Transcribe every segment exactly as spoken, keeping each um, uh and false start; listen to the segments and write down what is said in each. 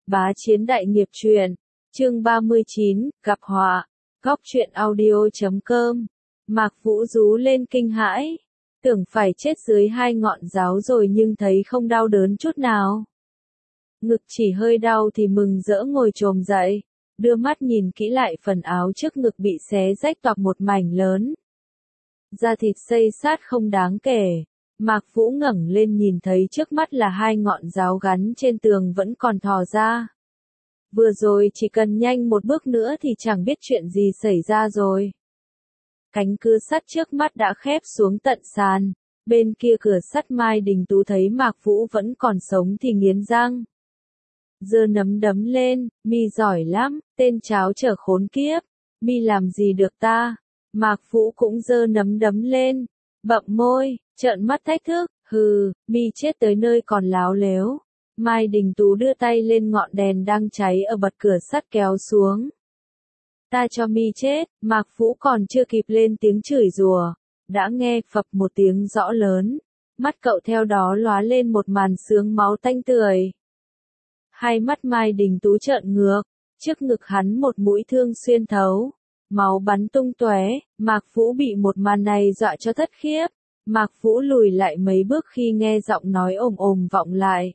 Bá Chiến Đại Nghiệp Truyện, chương ba mươi chín, gặp họa, góc truyện audio chấm com. Mạc Vũ rú lên kinh hãi, tưởng phải chết dưới hai ngọn giáo rồi nhưng thấy không đau đớn chút nào. Ngực chỉ hơi đau thì mừng rỡ ngồi chồm dậy, đưa mắt nhìn kỹ lại phần áo trước ngực bị xé rách toạc một mảnh lớn. Da thịt xây sát không đáng kể. Mạc Vũ ngẩng lên nhìn thấy trước mắt là hai ngọn giáo gắn trên tường vẫn còn thò ra. Vừa rồi chỉ cần nhanh một bước nữa thì chẳng biết chuyện gì xảy ra rồi. Cánh cửa sắt trước mắt đã khép xuống tận sàn, bên kia cửa sắt Mai Đình Tú thấy Mạc Vũ vẫn còn sống thì nghiến răng. Giơ nắm đấm lên, mi giỏi lắm, tên cháo trở khốn kiếp, mi làm gì được ta. Mạc Vũ cũng giơ nắm đấm lên, bậm môi, trợn mắt thách thức, hừ, mi chết tới nơi còn láo lếu. Mai Đình Tú đưa tay lên ngọn đèn đang cháy ở bật cửa sắt kéo xuống. Ta cho mi chết. Mạc Vũ còn chưa kịp lên tiếng chửi rủa, đã nghe phập một tiếng rõ lớn, mắt cậu theo đó lóa lên một màn sương máu tanh tưởi. Hai mắt Mai Đình Tú trợn ngược, trước ngực hắn một mũi thương xuyên thấu, máu bắn tung tóe. Mạc Vũ bị một màn này dọa cho thất khiếp. Mạc Vũ lùi lại mấy bước khi nghe giọng nói ồm ồm vọng lại.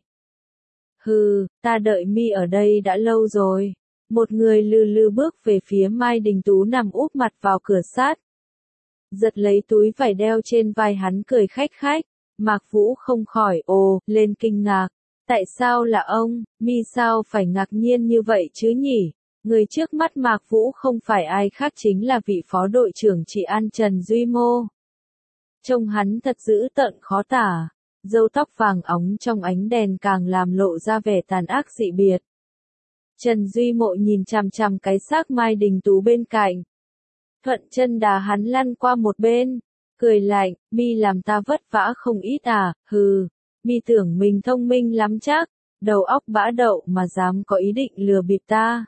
Hừ, ta đợi mi ở đây đã lâu rồi. Một người lừ lừ bước về phía Mai Đình Tú nằm úp mặt vào cửa sắt. Giật lấy túi vải đeo trên vai hắn cười khách khách. Mạc Vũ không khỏi ồ lên kinh ngạc. Tại sao là ông, mi sao phải ngạc nhiên như vậy chứ nhỉ? Người trước mắt Mạc Vũ không phải ai khác chính là vị phó đội trưởng Trị An Trần Duy Mô. Trông hắn thật dữ tợn khó tả, râu tóc vàng óng trong ánh đèn càng làm lộ ra vẻ tàn ác dị biệt. Trần Duy Mộ nhìn chằm chằm cái xác Mai Đình Tú bên cạnh. Thuận chân đá hắn lăn qua một bên, cười lạnh, mi làm ta vất vả không ít à, hừ, mi tưởng mình thông minh lắm chắc, đầu óc bã đậu mà dám có ý định lừa bịp ta.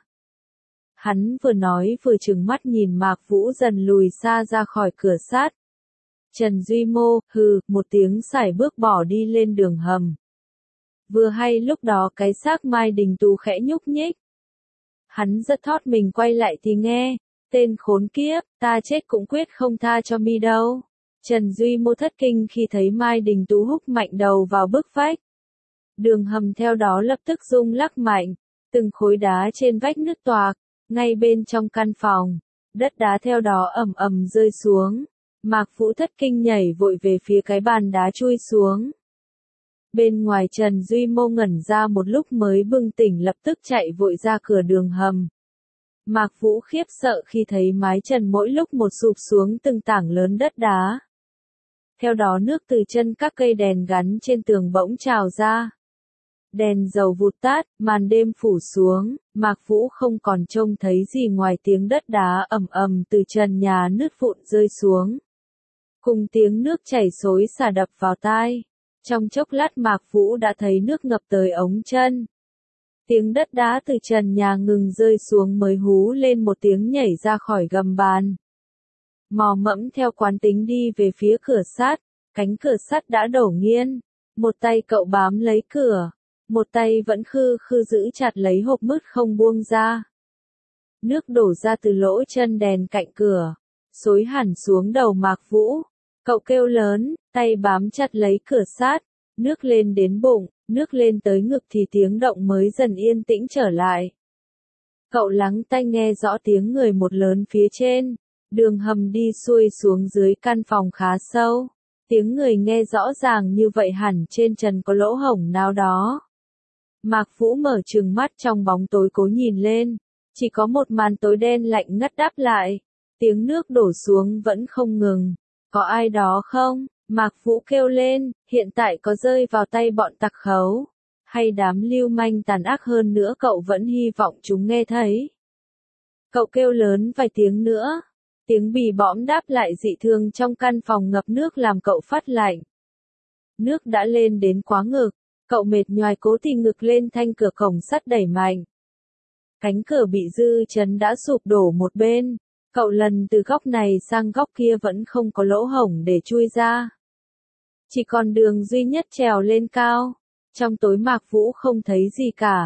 Hắn vừa nói vừa trừng mắt nhìn Mạc Vũ dần lùi xa ra khỏi cửa sắt. Trần Duy Mô, hừ, một tiếng sải bước bỏ đi lên đường hầm. Vừa hay lúc đó cái xác Mai Đình Tú khẽ nhúc nhích. Hắn giật thót mình quay lại thì nghe, tên khốn kiếp, ta chết cũng quyết không tha cho mi đâu. Trần Duy Mô thất kinh khi thấy Mai Đình Tú húc mạnh đầu vào bức vách. Đường hầm theo đó lập tức rung lắc mạnh, từng khối đá trên vách nứt toạc, ngay bên trong căn phòng, đất đá theo đó ầm ầm rơi xuống. Mạc Vũ thất kinh nhảy vội về phía cái bàn đá chui xuống. Bên ngoài Trần Duy Mô ngẩn ra một lúc mới bừng tỉnh lập tức chạy vội ra cửa đường hầm. Mạc Vũ khiếp sợ khi thấy mái trần mỗi lúc một sụp xuống từng tảng lớn đất đá. Theo đó nước từ chân các cây đèn gắn trên tường bỗng trào ra. Đèn dầu vụt tắt, màn đêm phủ xuống, Mạc Vũ không còn trông thấy gì ngoài tiếng đất đá ầm ầm từ trần nhà nứt vụn rơi xuống. Cùng tiếng nước chảy xối xả đập vào tai. Trong chốc lát Mạc Vũ đã thấy nước ngập tới ống chân. Tiếng đất đá từ trần nhà ngừng rơi xuống mới hú lên một tiếng nhảy ra khỏi gầm bàn. Mò mẫm theo quán tính đi về phía cửa sắt, cánh cửa sắt đã đổ nghiêng. Một tay cậu bám lấy cửa, một tay vẫn khư khư giữ chặt lấy hộp mứt không buông ra. Nước đổ ra từ lỗ chân đèn cạnh cửa, xối hẳn xuống đầu Mạc Vũ. Cậu kêu lớn, tay bám chặt lấy cửa sắt, nước lên đến bụng, nước lên tới ngực thì tiếng động mới dần yên tĩnh trở lại. Cậu lắng tai nghe rõ tiếng người một lớn phía trên, đường hầm đi xuôi xuống dưới căn phòng khá sâu. Tiếng người nghe rõ ràng như vậy hẳn trên trần có lỗ hổng nào đó. Mạc Vũ mở trừng mắt trong bóng tối cố nhìn lên, chỉ có một màn tối đen lạnh ngắt đáp lại. Tiếng nước đổ xuống vẫn không ngừng. Có ai đó không? Mạc Vũ kêu lên, hiện tại có rơi vào tay bọn tặc khấu, hay đám lưu manh tàn ác hơn nữa cậu vẫn hy vọng chúng nghe thấy. Cậu kêu lớn vài tiếng nữa, tiếng bì bõm đáp lại dị thường trong căn phòng ngập nước làm cậu phát lạnh. Nước đã lên đến quá ngực, cậu mệt nhoài cố thì ngực lên thanh cửa cổng sắt đẩy mạnh. Cánh cửa bị dư chấn đã sụp đổ một bên. Cậu lần từ góc này sang góc kia vẫn không có lỗ hổng để chui ra. Chỉ còn đường duy nhất trèo lên cao. Trong tối Mạc Vũ không thấy gì cả.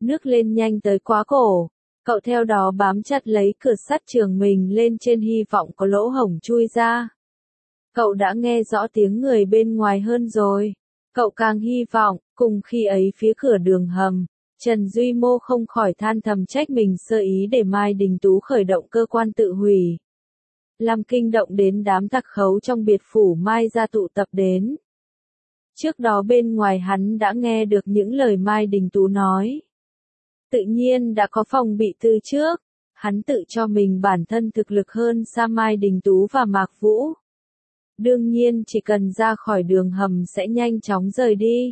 Nước lên nhanh tới quá cổ. Cậu theo đó bám chặt lấy cửa sắt trường mình lên trên hy vọng có lỗ hổng chui ra. Cậu đã nghe rõ tiếng người bên ngoài hơn rồi. Cậu càng hy vọng, cùng khi ấy phía cửa đường hầm, Trần Duy Mô không khỏi than thầm trách mình sơ ý để Mai Đình Tú khởi động cơ quan tự hủy. Làm kinh động đến đám tặc khấu trong biệt phủ Mai ra tụ tập đến. Trước đó bên ngoài hắn đã nghe được những lời Mai Đình Tú nói. Tự nhiên đã có phòng bị từ trước, hắn tự cho mình bản thân thực lực hơn xa Mai Đình Tú và Mạc Vũ. Đương nhiên chỉ cần ra khỏi đường hầm sẽ nhanh chóng rời đi.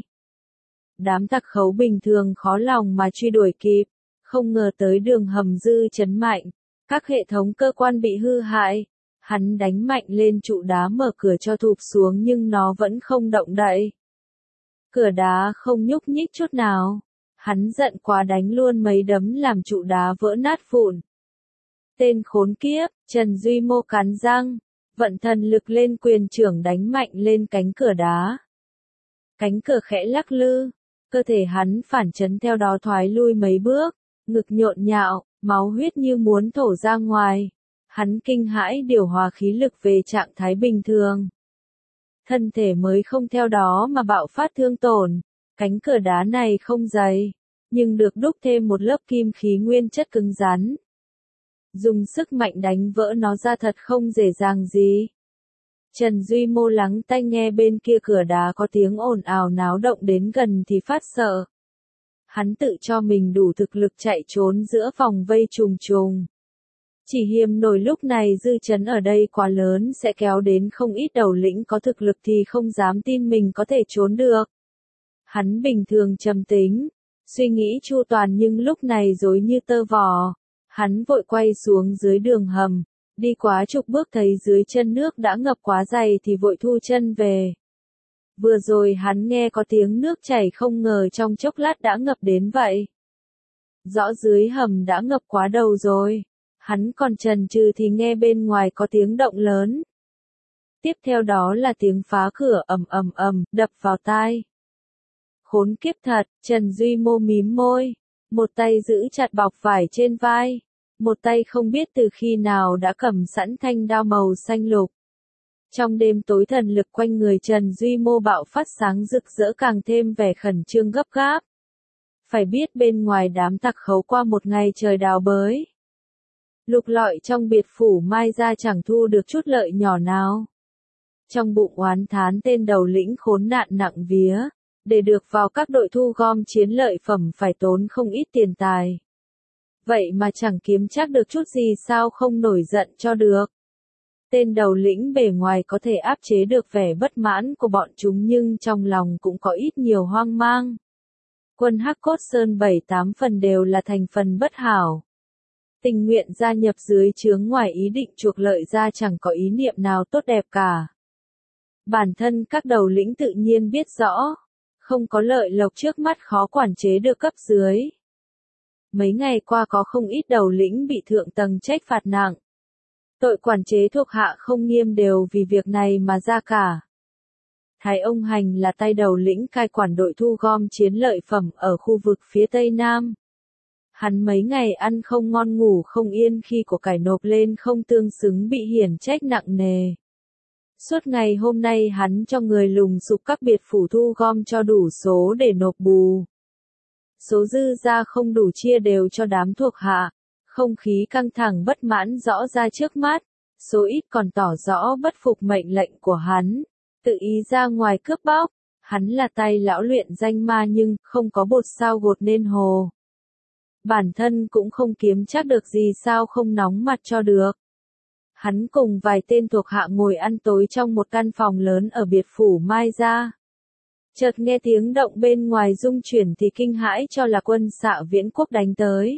Đám tặc khấu bình thường khó lòng mà truy đuổi kịp, không ngờ tới đường hầm dư chấn mạnh, các hệ thống cơ quan bị hư hại. Hắn đánh mạnh lên trụ đá mở cửa cho thụp xuống nhưng nó vẫn không động đậy. Cửa đá không nhúc nhích chút nào. Hắn giận quá đánh luôn mấy đấm làm trụ đá vỡ nát vụn. Tên khốn kiếp, Trần Duy Mô cắn răng, vận thần lực lên quyền trưởng đánh mạnh lên cánh cửa đá. Cánh cửa khẽ lắc lư, cơ thể hắn phản chấn theo đó thoái lui mấy bước, ngực nhộn nhạo, máu huyết như muốn thổ ra ngoài. Hắn kinh hãi điều hòa khí lực về trạng thái bình thường. Thân thể mới không theo đó mà bạo phát thương tổn. Cánh cửa đá này không dày, nhưng được đúc thêm một lớp kim khí nguyên chất cứng rắn. Dùng sức mạnh đánh vỡ nó ra thật không dễ dàng gì. Trần Duy Mô lắng tai nghe bên kia cửa đá có tiếng ồn ào náo động đến gần thì phát sợ. Hắn tự cho mình đủ thực lực chạy trốn giữa vòng vây trùng trùng. Chỉ hiềm nổi lúc này dư chấn ở đây quá lớn sẽ kéo đến không ít đầu lĩnh có thực lực thì không dám tin mình có thể trốn được. Hắn bình thường trầm tính, suy nghĩ chu toàn nhưng lúc này rối như tơ vò. Hắn vội quay xuống dưới đường hầm, đi quá chục bước thấy dưới chân nước đã ngập quá dày thì vội thu chân về. Vừa rồi hắn nghe có tiếng nước chảy không ngờ trong chốc lát đã ngập đến vậy. Rõ dưới hầm đã ngập quá đầu rồi. Hắn còn chần chừ thì nghe bên ngoài có tiếng động lớn. Tiếp theo đó là tiếng phá cửa ầm ầm ầm, đập vào tai. Khốn kiếp thật, Trần Duy Mô mím môi, một tay giữ chặt bọc vải trên vai, một tay không biết từ khi nào đã cầm sẵn thanh đao màu xanh lục. Trong đêm tối thần lực quanh người Trần Duy Mô bạo phát sáng rực rỡ càng thêm vẻ khẩn trương gấp gáp. Phải biết bên ngoài đám tặc khấu qua một ngày trời đào bới. Lục lọi trong biệt phủ Mai ra chẳng thu được chút lợi nhỏ nào. Trong bụng oán thán tên đầu lĩnh khốn nạn nặng vía, để được vào các đội thu gom chiến lợi phẩm phải tốn không ít tiền tài. Vậy mà chẳng kiếm chắc được chút gì sao không nổi giận cho được. Tên đầu lĩnh bề ngoài có thể áp chế được vẻ bất mãn của bọn chúng nhưng trong lòng cũng có ít nhiều hoang mang. Quân Hắc Cốt Sơn bảy tám phần đều là thành phần bất hảo. Tình nguyện gia nhập dưới trướng ngoài ý định chuộc lợi ra chẳng có ý niệm nào tốt đẹp cả. Bản thân các đầu lĩnh tự nhiên biết rõ, không có lợi lộc trước mắt khó quản chế được cấp dưới. Mấy ngày qua có không ít đầu lĩnh bị thượng tầng trách phạt nặng. Tội quản chế thuộc hạ không nghiêm đều vì việc này mà ra cả. Thái Ông Hành là tay đầu lĩnh cai quản đội thu gom chiến lợi phẩm ở khu vực phía Tây Nam. Hắn mấy ngày ăn không ngon ngủ không yên khi của cải nộp lên không tương xứng bị hiển trách nặng nề. Suốt ngày hôm nay hắn cho người lùng sục các biệt phủ thu gom cho đủ số để nộp bù. Số dư ra không đủ chia đều cho đám thuộc hạ. Không khí căng thẳng bất mãn rõ ra trước mắt. Số ít còn tỏ rõ bất phục mệnh lệnh của hắn. Tự ý ra ngoài cướp bóc. Hắn là tay lão luyện danh ma nhưng không có bột sao gột nên hồ. Bản thân cũng không kiếm chắc được gì sao không nóng mặt cho được. Hắn cùng vài tên thuộc hạ ngồi ăn tối trong một căn phòng lớn ở biệt phủ Mai ra. Chợt nghe tiếng động bên ngoài rung chuyển thì kinh hãi cho là quân Xạ Viễn Quốc đánh tới.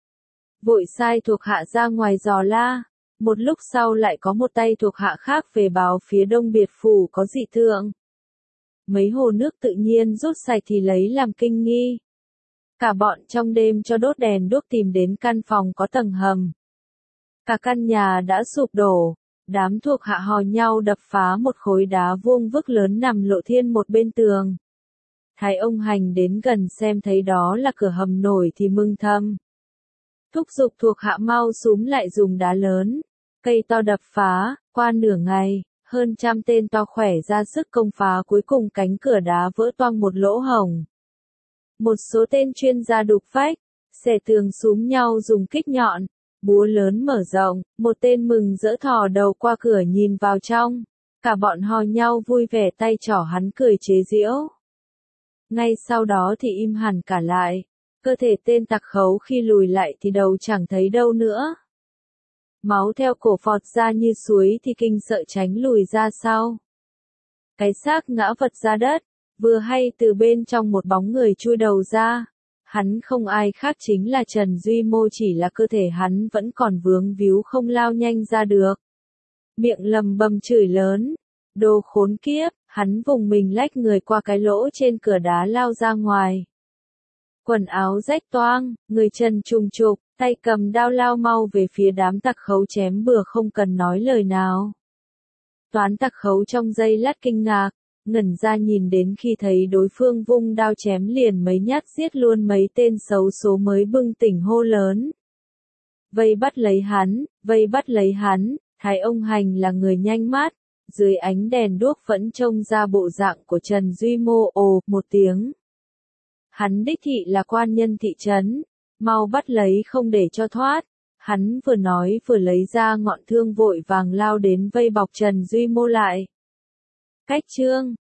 Vội sai thuộc hạ ra ngoài dò la. Một lúc sau lại có một tay thuộc hạ khác về báo phía đông biệt phủ có dị tượng. Mấy hồ nước tự nhiên rút sạch thì lấy làm kinh nghi. Cả bọn trong đêm cho đốt đèn đuốc tìm đến căn phòng có tầng hầm. Cả căn nhà đã sụp đổ, đám thuộc hạ hò nhau đập phá một khối đá vuông vức lớn nằm lộ thiên một bên tường. Thái ông Hành đến gần xem thấy đó là cửa hầm nổi thì mừng thầm. Thúc giục thuộc hạ mau súm lại dùng đá lớn, cây to đập phá, qua nửa ngày, hơn trăm tên to khỏe ra sức công phá, cuối cùng cánh cửa đá vỡ toang một lỗ hổng. Một số tên chuyên gia đục vách, xẻ tường súm nhau dùng kích nhọn, búa lớn mở rộng, một tên mừng rỡ thò đầu qua cửa nhìn vào trong, cả bọn hò nhau vui vẻ, tay trỏ hắn cười chế giễu. Ngay sau đó thì im hẳn cả lại, cơ thể tên tặc khấu khi lùi lại thì đầu chẳng thấy đâu nữa. Máu theo cổ phọt ra như suối thì kinh sợ tránh lùi ra sau. Cái xác ngã vật ra đất, vừa hay từ bên trong một bóng người chui đầu ra. Hắn không ai khác chính là Trần Duy Mô, chỉ là cơ thể hắn vẫn còn vướng víu không lao nhanh ra được. Miệng lầm bầm chửi lớn, đồ khốn kiếp, hắn vùng mình lách người qua cái lỗ trên cửa đá lao ra ngoài. Quần áo rách toang, người chân trùng trục, tay cầm đao lao mau về phía đám tặc khấu chém bừa không cần nói lời nào. Toán tặc khấu trong giây lát kinh ngạc, ngẩn ra nhìn đến khi thấy đối phương vung đao chém liền mấy nhát giết luôn mấy tên xấu số mới bừng tỉnh hô lớn. Vây bắt lấy hắn, vây bắt lấy hắn, Thái ông Hành là người nhanh mắt, dưới ánh đèn đuốc vẫn trông ra bộ dạng của Trần Duy Mô. Ồ, một tiếng. Hắn đích thị là quan nhân thị trấn, mau bắt lấy không để cho thoát. Hắn vừa nói vừa lấy ra ngọn thương vội vàng lao đến vây bọc Trần Duy Mô lại. Cách chương